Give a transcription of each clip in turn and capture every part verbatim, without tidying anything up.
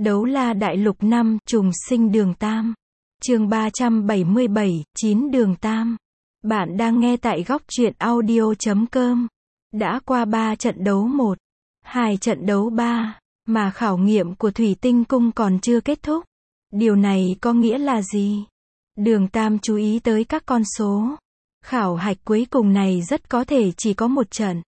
Đấu la đại lục năm, trùng sinh đường Tam. Chương ba trăm bảy mươi bảy, chín đường Tam. Bạn đang nghe tại góc truyện audio chấm com. Đã qua ba trận đấu một, hai trận đấu ba, mà khảo nghiệm của Thủy Tinh Cung còn chưa kết thúc. Điều này có nghĩa là gì? Đường Tam chú ý tới các con số. Khảo hạch cuối cùng này rất có thể chỉ có một trận.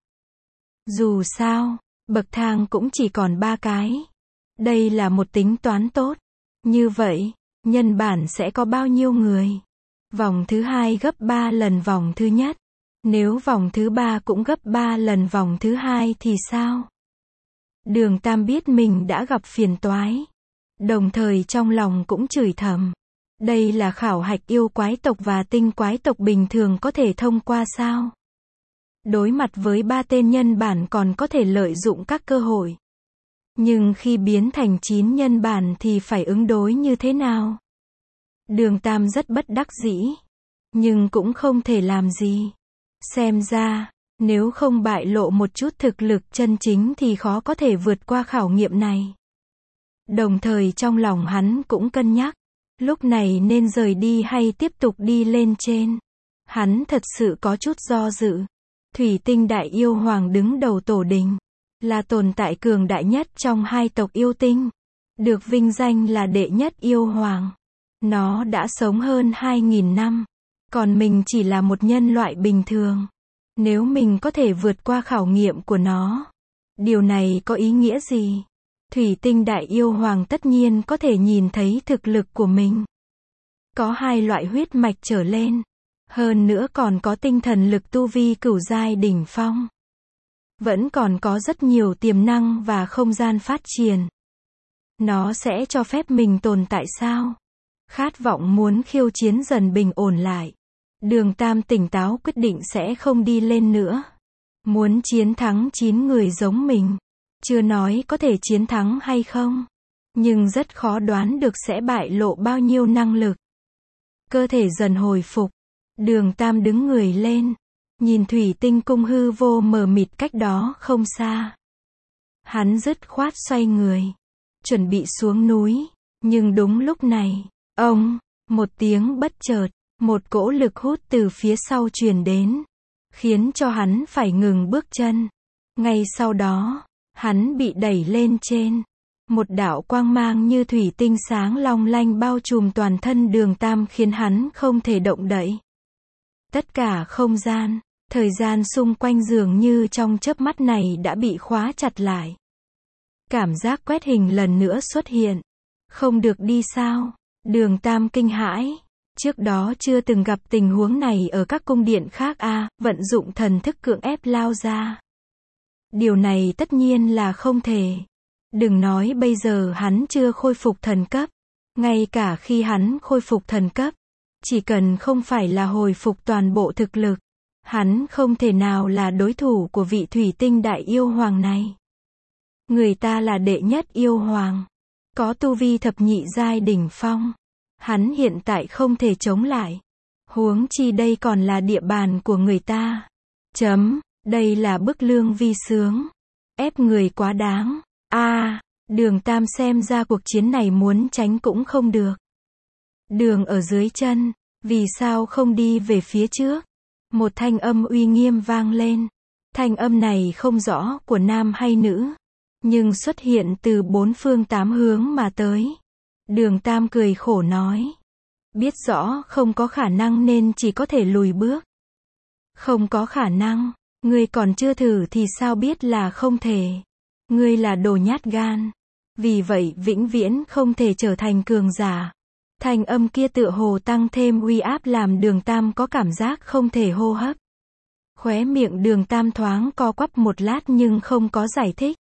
Dù sao, bậc thang cũng chỉ còn ba cái. Đây là một tính toán tốt. Như vậy, nhân bản sẽ có bao nhiêu người? Vòng thứ hai gấp ba lần vòng thứ nhất. Nếu vòng thứ ba cũng gấp ba lần vòng thứ hai thì sao? Đường Tam biết mình đã gặp phiền toái. Đồng thời trong lòng cũng chửi thầm. Đây là khảo hạch yêu quái tộc và tinh quái tộc bình thường có thể thông qua sao? Đối mặt với ba tên nhân bản còn có thể lợi dụng các cơ hội. Nhưng khi biến thành chín nhân bản thì phải ứng đối như thế nào? Đường Tam rất bất đắc dĩ. Nhưng cũng không thể làm gì. Xem ra, nếu không bại lộ một chút thực lực chân chính thì khó có thể vượt qua khảo nghiệm này. Đồng thời trong lòng hắn cũng cân nhắc. Lúc này nên rời đi hay tiếp tục đi lên trên. Hắn thật sự có chút do dự. Thủy Tinh Đại Yêu Hoàng đứng đầu tổ đình. Là tồn tại cường đại nhất trong hai tộc yêu tinh. Được vinh danh là đệ nhất yêu hoàng. Nó đã sống hơn hai nghìn năm. Còn mình chỉ là một nhân loại bình thường. Nếu mình có thể vượt qua khảo nghiệm của nó, điều này có ý nghĩa gì? Thủy Tinh Đại Yêu Hoàng tất nhiên có thể nhìn thấy thực lực của mình. Có hai loại huyết mạch trở lên. Hơn nữa còn có tinh thần lực tu vi cửu giai đỉnh phong. Vẫn còn có rất nhiều tiềm năng và không gian phát triển. Nó sẽ cho phép mình tồn tại sao? Khát vọng muốn khiêu chiến dần bình ổn lại. Đường Tam tỉnh táo quyết định sẽ không đi lên nữa. Muốn chiến thắng chín người giống mình. Chưa nói có thể chiến thắng hay không. Nhưng rất khó đoán được sẽ bại lộ bao nhiêu năng lực. Cơ thể dần hồi phục. Đường Tam đứng người lên. Nhìn Thủy Tinh Cung hư vô mờ mịt cách đó không xa. Hắn dứt khoát xoay người. Chuẩn bị xuống núi. Nhưng đúng lúc này, ông, một tiếng bất chợt, một cỗ lực hút từ phía sau truyền đến. Khiến cho hắn phải ngừng bước chân. Ngay sau đó, hắn bị đẩy lên trên. Một đạo quang mang như thủy tinh sáng long lanh bao trùm toàn thân Đường Tam khiến hắn không thể động đậy. Tất cả không gian, thời gian xung quanh dường như trong chớp mắt này đã bị khóa chặt lại. Cảm giác quét hình lần nữa xuất hiện. Không được đi sao? Đường Tam kinh hãi. Trước đó chưa từng gặp tình huống này ở các cung điện khác a, à, vận dụng thần thức cưỡng ép lao ra. Điều này tất nhiên là không thể. Đừng nói bây giờ hắn chưa khôi phục thần cấp. Ngay cả khi hắn khôi phục thần cấp, chỉ cần không phải là hồi phục toàn bộ thực lực, hắn không thể nào là đối thủ của vị Thủy Tinh Đại Yêu Hoàng này. Người ta là đệ nhất yêu hoàng. Có tu vi thập nhị giai đỉnh phong. Hắn hiện tại không thể chống lại. Huống chi đây còn là địa bàn của người ta. Chấm, đây là bức lương vi sướng. Ép người quá đáng. A, à, Đường Tam xem ra cuộc chiến này muốn tránh cũng không được. Đường ở dưới chân, vì sao không đi về phía trước? Một thanh âm uy nghiêm vang lên. Thanh âm này không rõ của nam hay nữ, nhưng xuất hiện từ bốn phương tám hướng mà tới. Đường Tam cười khổ nói. Biết rõ không có khả năng nên chỉ có thể lùi bước. Không có khả năng, ngươi còn chưa thử thì sao biết là không thể. Ngươi là đồ nhát gan. Vì vậy vĩnh viễn không thể trở thành cường giả. Thanh âm kia tựa hồ tăng thêm uy áp làm Đường Tam có cảm giác không thể hô hấp. Khóe miệng Đường Tam thoáng co quắp một lát nhưng không có giải thích.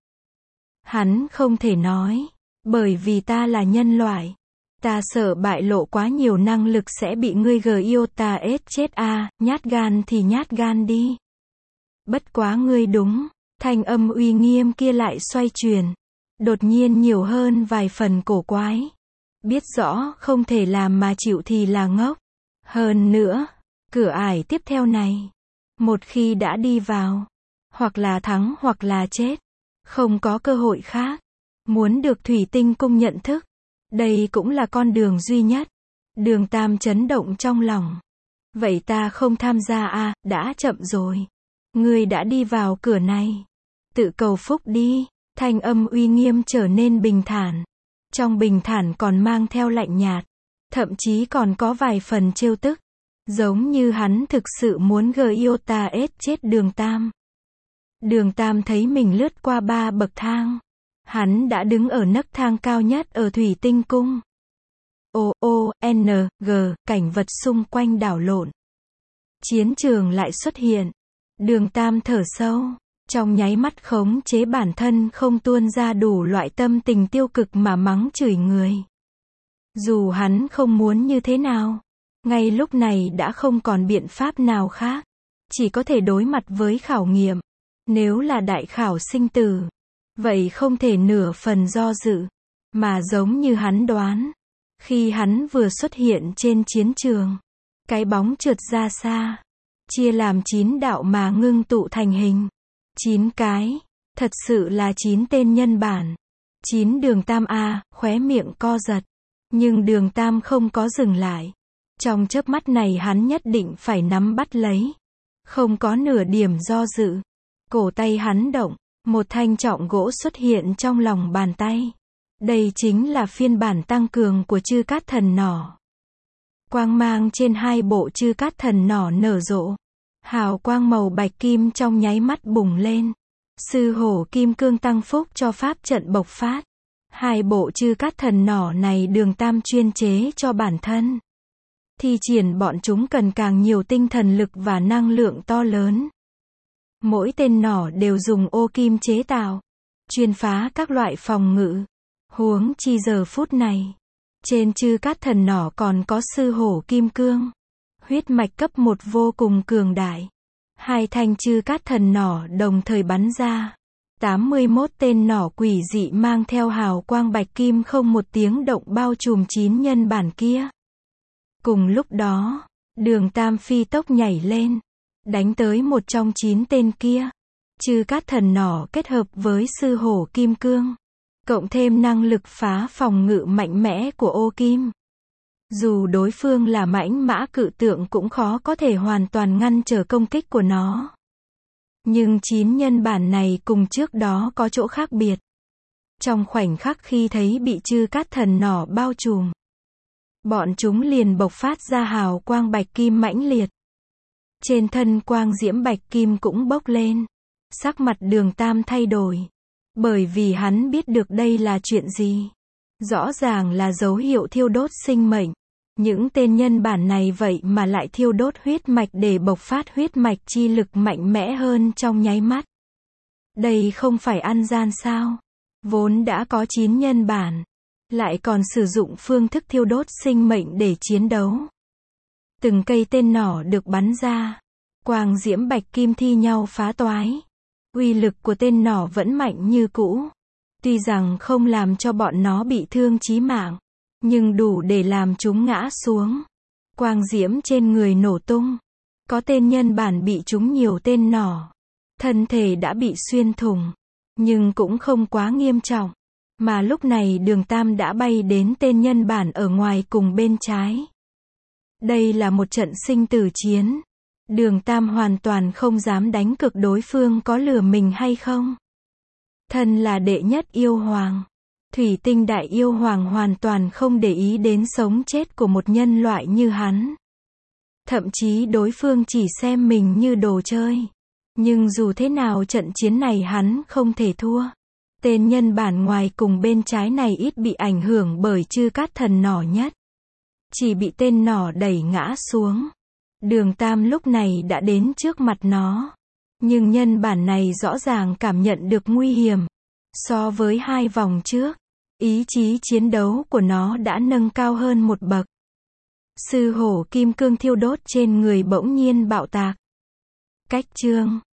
Hắn không thể nói. Bởi vì ta là nhân loại. Ta sợ bại lộ quá nhiều năng lực sẽ bị ngươi gờ yêu ta ết chết a, à, nhát gan thì nhát gan đi. Bất quá ngươi đúng. Thanh âm uy nghiêm kia lại xoay chuyển. Đột nhiên nhiều hơn vài phần cổ quái. Biết rõ không thể làm mà chịu thì là ngốc. Hơn nữa, cửa ải tiếp theo này. Một khi đã đi vào, hoặc là thắng hoặc là chết. Không có cơ hội khác. muốn được thủy tinh cung nhận thức. Đây cũng là con đường duy nhất. Đường Tam chấn động trong lòng. Vậy ta không tham gia à, đã chậm rồi. Ngươi đã đi vào cửa này. Tự cầu phúc đi. Thanh âm uy nghiêm trở nên bình thản. Trong bình thản còn mang theo lạnh nhạt. Thậm chí còn có vài phần trêu tức. Giống như hắn thực sự muốn gờ yêu ta ết chết Đường Tam. Đường Tam thấy mình lướt qua ba bậc thang. Hắn đã đứng ở nấc thang cao nhất ở thủy tinh cung. O, O, N, G, cảnh vật xung quanh đảo lộn. Chiến trường lại xuất hiện. Đường Tam thở sâu. Trong nháy mắt khống chế bản thân không tuôn ra đủ loại tâm tình tiêu cực mà mắng chửi người. Dù hắn không muốn như thế nào. Ngay lúc này đã không còn biện pháp nào khác. Chỉ có thể đối mặt với khảo nghiệm. Nếu là đại khảo sinh tử. Vậy không thể nửa phần do dự. Mà giống như hắn đoán. Khi hắn vừa xuất hiện trên chiến trường. Cái bóng trượt ra xa. Chia làm chín đạo mà ngưng tụ thành hình. Chín cái. Thật sự là chín tên nhân bản. Chín Đường Tam A, khóe miệng co giật. Nhưng Đường Tam không có dừng lại. Trong chớp mắt này hắn nhất định phải nắm bắt lấy. Không có nửa điểm do dự. Cổ tay hắn động. Một thanh trọng gỗ xuất hiện trong lòng bàn tay. Đây chính là phiên bản tăng cường của Chư Cát Thần Nỏ. Quang mang trên hai bộ Chư Cát Thần Nỏ nở rộ. Hào quang màu bạch kim trong nháy mắt bùng lên. Sư hổ kim cương tăng phúc cho pháp trận bộc phát. Hai bộ Chư Cát Thần Nỏ này Đường Tam chuyên chế cho bản thân. Thi triển bọn chúng cần càng nhiều tinh thần lực và năng lượng to lớn. Mỗi tên nỏ đều dùng ô kim chế tạo. Chuyên phá các loại phòng ngự. Huống chi giờ phút này. Trên Chư Cát Thần Nỏ còn có sư hổ kim cương. Huyết mạch cấp một vô cùng cường đại. Hai thanh Chư Cát Thần Nỏ đồng thời bắn ra. tám mươi mốt tên nỏ quỷ dị mang theo hào quang bạch kim không một tiếng động bao trùm chín nhân bản kia. Cùng lúc đó, Đường Tam phi tốc nhảy lên. Đánh tới một trong chín tên kia. Chư Cát Thần Nỏ kết hợp với sư hổ kim cương. Cộng thêm năng lực phá phòng ngự mạnh mẽ của ô kim. Dù đối phương là mãnh mã cự tượng cũng khó có thể hoàn toàn ngăn trở công kích của nó. Nhưng chín nhân bản này cùng trước đó có chỗ khác biệt. Trong khoảnh khắc khi thấy bị Chư Cát Thần Nỏ bao trùm. Bọn chúng liền bộc phát ra hào quang bạch kim mãnh liệt. Trên thân quang diễm bạch kim cũng bốc lên. Sắc mặt Đường Tam thay đổi. Bởi vì hắn biết được đây là chuyện gì. Rõ ràng là dấu hiệu thiêu đốt sinh mệnh. Những tên nhân bản này vậy mà lại thiêu đốt huyết mạch để bộc phát huyết mạch chi lực mạnh mẽ hơn trong nháy mắt. Đây không phải ăn gian sao? Vốn đã có chín nhân bản. Lại còn sử dụng phương thức thiêu đốt sinh mệnh để chiến đấu. Từng cây tên nỏ được bắn ra. Quang diễm bạch kim thi nhau phá toái. Uy lực của tên nỏ vẫn mạnh như cũ. Tuy rằng không làm cho bọn nó bị thương chí mạng. Nhưng đủ để làm chúng ngã xuống. Quang diễm trên người nổ tung. Có tên nhân bản bị trúng nhiều tên nỏ. Thân thể đã bị xuyên thủng. Nhưng cũng không quá nghiêm trọng. Mà lúc này Đường Tam đã bay đến tên nhân bản ở ngoài cùng bên trái. Đây là một trận sinh tử chiến. Đường Tam hoàn toàn không dám đánh cược đối phương có lừa mình hay không. Thân là đệ nhất yêu hoàng. Thủy tinh đại yêu hoàng hoàn toàn không để ý đến sống chết của một nhân loại như hắn. Thậm chí đối phương chỉ xem mình như đồ chơi. Nhưng dù thế nào trận chiến này hắn không thể thua. Tên nhân bản ngoài cùng bên trái này ít bị ảnh hưởng bởi Chư Cát Thần Nỏ nhất. Chỉ bị tên nỏ đẩy ngã xuống. Đường Tam lúc này đã đến trước mặt nó. Nhưng nhân bản này rõ ràng cảm nhận được nguy hiểm. So với hai vòng trước, ý chí chiến đấu của nó đã nâng cao hơn một bậc. Sư hổ kim cương thiêu đốt trên người bỗng nhiên bạo tạc. Cách chương